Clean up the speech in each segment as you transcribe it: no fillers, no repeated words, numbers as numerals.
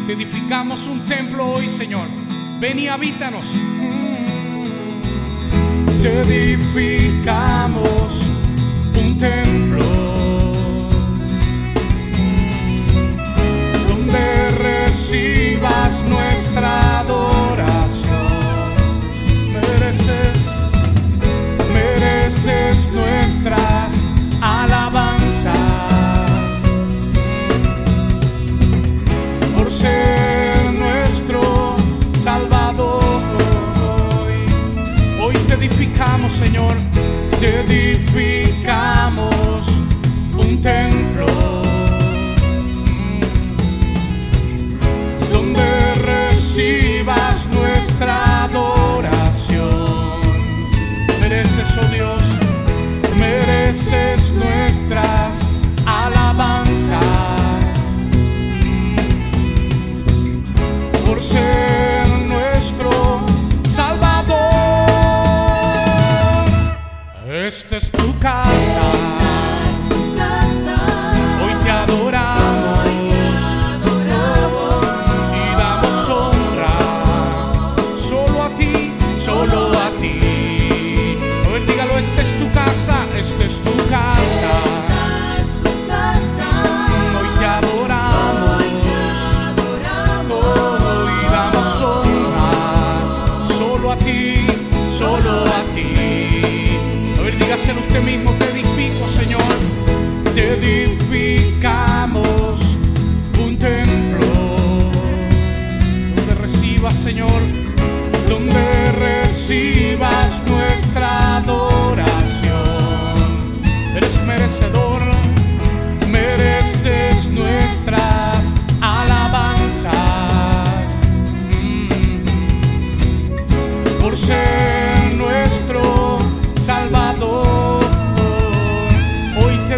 Te edificamos un templo hoy, Señor. Ven y habítanos. Te edificamos un templo donde recibas nuestra adoración. Mereces nuestras alabanzas por ser nuestro Salvador. Hoy te edificamos, Señor, te edificamos un templo donde recibas nuestra adoración. Mereces, oh Dios, mereces nuestras alabanzas por ser nuestro Salvador. Esta es tu casa, hoy te adoramos y damos honra solo a ti, solo a ti. A ver, dígalo, esta es tu casa, esta es tu casa. Hoy te adoramos y damos honra solo a ti, solo a ti. Dígaselo usted mismo, te edifico, Señor. Te edificamos un templo donde recibas, Señor, donde recibas nuestra adoración. Eres merecedor, mereces nuestras alabanzas por ser nuestro Salvador. Hoy te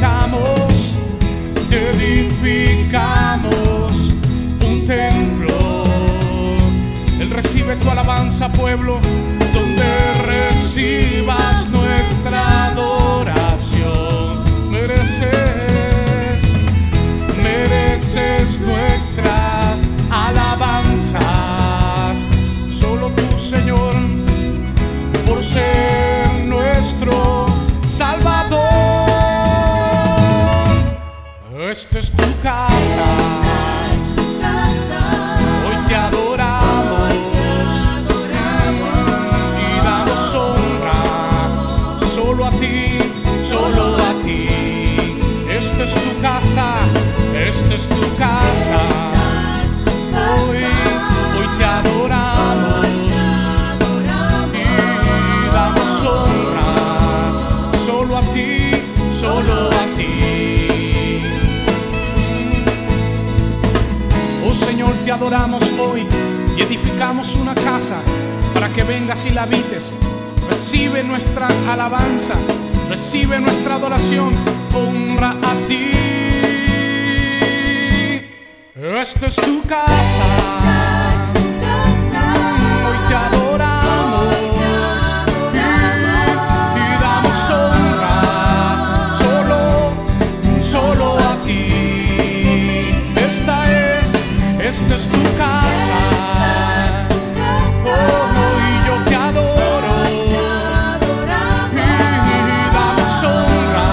edificamos un templo. Él recibe tu alabanza, pueblo, donde recibas nuestra adoración. Mereces nuestras alabanzas. Solo tú, Señor, por ser nuestro Salvador. Esta es tu casa, hoy te adoramos y damos honra solo a ti, solo a ti. Esta es tu casa, esta es tu casa. Hoy te adoramos y damos honra solo a ti, solo a ti. Oh Señor, te adoramos hoy y edificamos una casa para que vengas y la habites. Recibe nuestra alabanza, recibe nuestra adoración, honra a ti. Esta es tu casa, hoy te adoramos y damos honra solo a ti. Esta es tu casa, oh, y yo te adoro y damos honra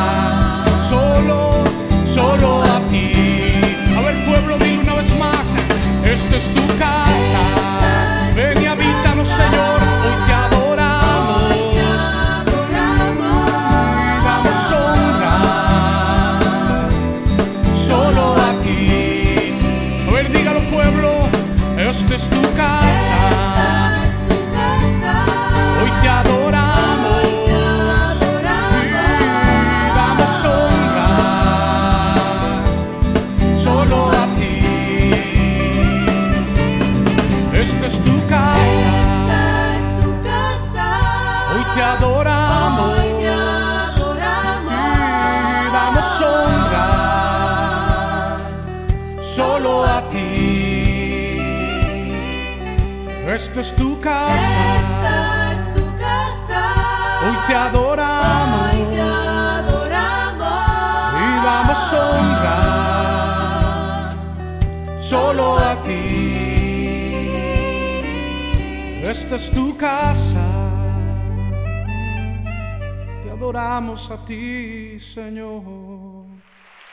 solo a ti. A ver, pueblo, dile una vez más, esta es tu casa, ven y habítanos, Señor, hoy te adoramos y damos honra solo a ti. Dígalo, pueblo, esta es tu casa, hoy te adoramos y damos honra solo a ti. Esta es tu casa, hoy te adoramos y damos honra solo a ti. Esta es tu casa, hoy te adoramos y damos honra solo a ti. Esta es tu casa, te adoramos a ti, Señor.